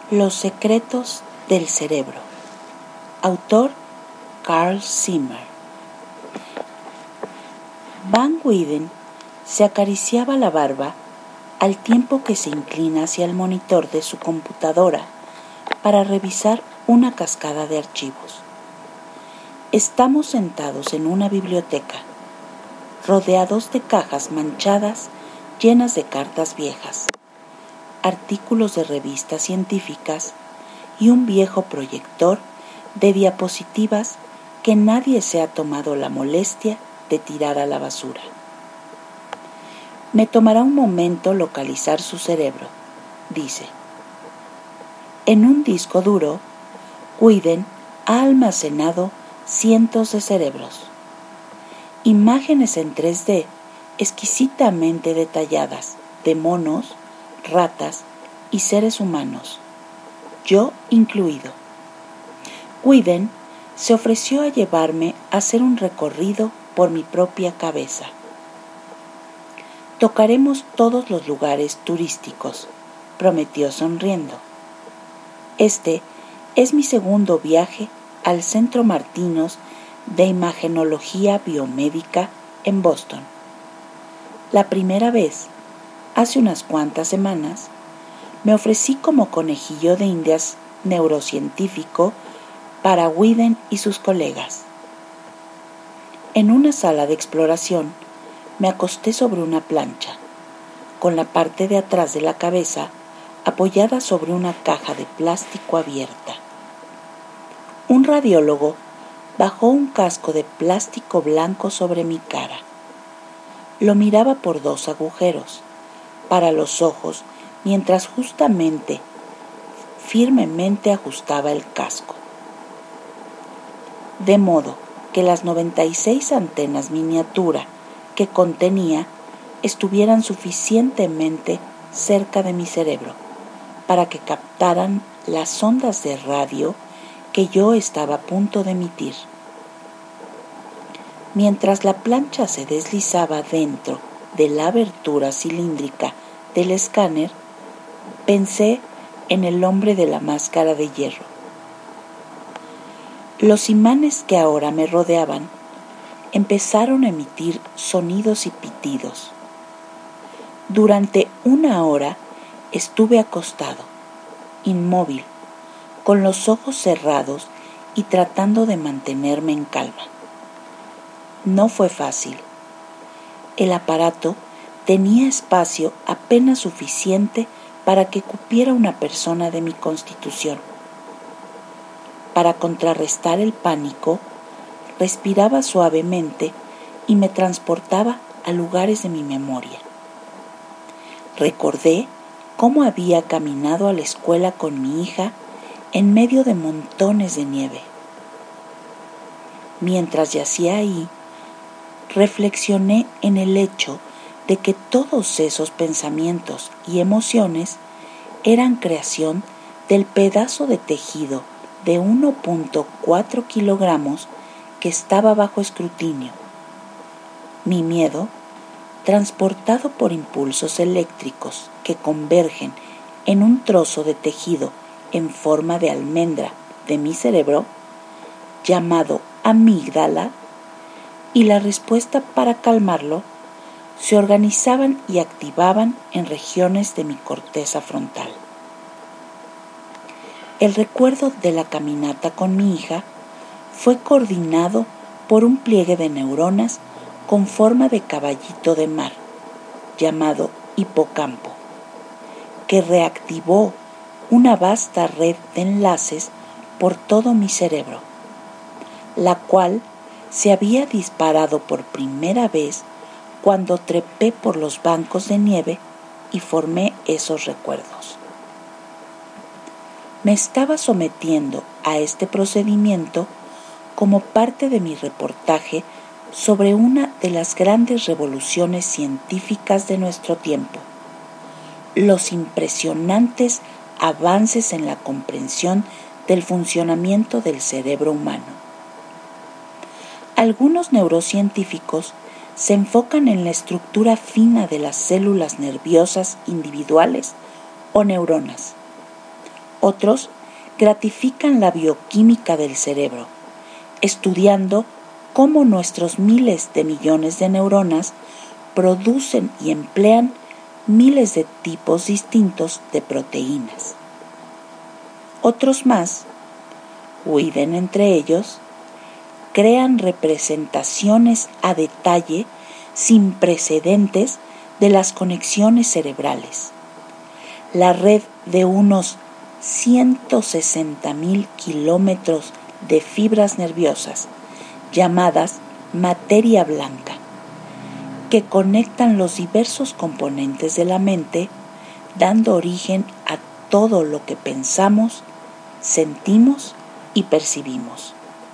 Los secretos del cerebro. Autor Carl Zimmer. Van Weyden se acariciaba la barba al tiempo que se inclina hacia el monitor de su computadora para revisar una cascada de archivos. Estamos sentados en una biblioteca, rodeados de cajas manchadas llenas de cartas viejas, artículos de revistas científicas y un viejo proyector de diapositivas que nadie se ha tomado la molestia de tirar a la basura. Me tomará un momento localizar su cerebro, dice. En un disco duro, Weyden ha almacenado cientos de cerebros, imágenes en 3D exquisitamente detalladas de monos, ratas y seres humanos, yo incluido. Weyden se ofreció a llevarme a hacer un recorrido por mi propia cabeza. Tocaremos todos los lugares turísticos, prometió sonriendo. Este es mi segundo viaje al Centro Martinos de Imagenología Biomédica en Boston. La primera vez, hace unas cuantas semanas, me ofrecí como conejillo de indias neurocientífico para Weyden y sus colegas. En una sala de exploración, me acosté sobre una plancha, con la parte de atrás de la cabeza apoyada sobre una caja de plástico abierta. Un radiólogo bajó un casco de plástico blanco sobre mi cara. Lo miraba por 2 agujeros, para los ojos, mientras firmemente ajustaba el casco. De modo que las 96 antenas miniatura que contenía estuvieran suficientemente cerca de mi cerebro para que captaran las ondas de radio que yo estaba a punto de emitir. Mientras la plancha se deslizaba dentro de la abertura cilíndrica del escáner, pensé en el hombre de la máscara de hierro. Los imanes que ahora me rodeaban empezaron a emitir sonidos y pitidos. Durante 1 hora estuve acostado, inmóvil, con los ojos cerrados y tratando de mantenerme en calma. No fue fácil. El aparato tenía espacio apenas suficiente para que cupiera una persona de mi constitución. Para contrarrestar el pánico, respiraba suavemente y me transportaba a lugares de mi memoria. Recordé cómo había caminado a la escuela con mi hija en medio de montones de nieve. Mientras yacía ahí, reflexioné en el hecho de que todos esos pensamientos y emociones eran creación del pedazo de tejido de 1.4 kilogramos que estaba bajo escrutinio. Mi miedo, transportado por impulsos eléctricos que convergen en un trozo de tejido en forma de almendra de mi cerebro, llamado amígdala, y la respuesta para calmarlo, se organizaban y activaban en regiones de mi corteza frontal. El recuerdo de la caminata con mi hija fue coordinado por un pliegue de neuronas con forma de caballito de mar, llamado hipocampo, que reactivó una vasta red de enlaces por todo mi cerebro, la cual se había disparado por primera vez cuando trepé por los bancos de nieve y formé esos recuerdos. Me estaba sometiendo a este procedimiento como parte de mi reportaje sobre una de las grandes revoluciones científicas de nuestro tiempo, los impresionantes avances en la comprensión del funcionamiento del cerebro humano. Algunos neurocientíficos se enfocan en la estructura fina de las células nerviosas individuales o neuronas. Otros gratifican la bioquímica del cerebro, estudiando cómo nuestros miles de millones de neuronas producen y emplean miles de tipos distintos de proteínas. Otros más, Whedon entre ellos, crean representaciones a detalle sin precedentes de las conexiones cerebrales. La red de unos 160,000 kilómetros de fibras nerviosas, llamadas materia blanca, que conectan los diversos componentes de la mente, dando origen a todo lo que pensamos, sentimos y percibimos.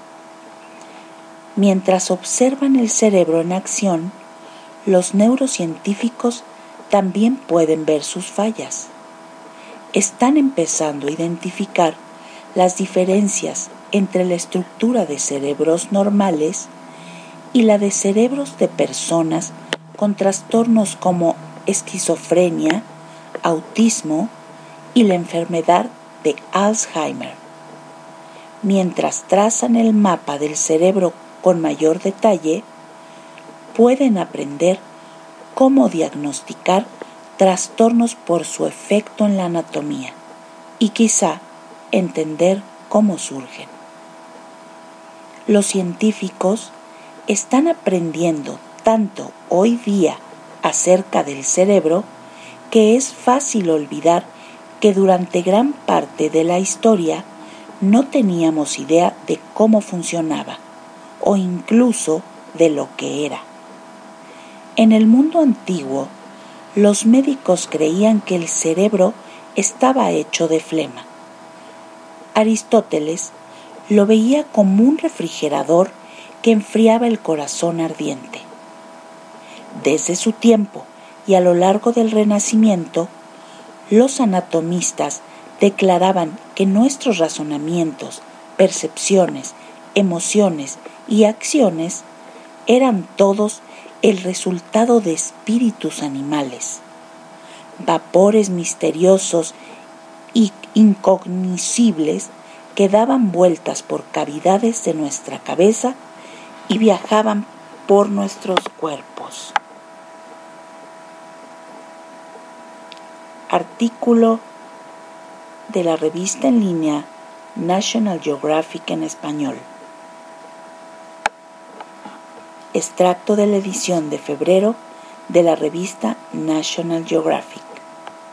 Mientras observan el cerebro en acción, los neurocientíficos también pueden ver sus fallas. Están empezando a identificar las diferencias entre la estructura de cerebros normales y la de cerebros de personas con trastornos como esquizofrenia, autismo y la enfermedad de Alzheimer. Mientras trazan el mapa del cerebro con mayor detalle, pueden aprender cómo diagnosticar trastornos por su efecto en la anatomía y quizá entender cómo surgen. Los científicos están aprendiendo tanto hoy día acerca del cerebro que es fácil olvidar que durante gran parte de la historia no teníamos idea de cómo funcionaba o incluso de lo que era. En el mundo antiguo, los médicos creían que el cerebro estaba hecho de flema. Aristóteles lo veía como un refrigerador que enfriaba el corazón ardiente. Desde su tiempo y a lo largo del Renacimiento, los anatomistas declaraban que nuestros razonamientos, percepciones, emociones y acciones eran todos el resultado de espíritus animales, vapores misteriosos y incognoscibles que daban vueltas por cavidades de nuestra cabeza y viajaban por nuestros cuerpos. Artículo de la revista en línea National Geographic en español. Extracto de la edición de febrero de la revista National Geographic.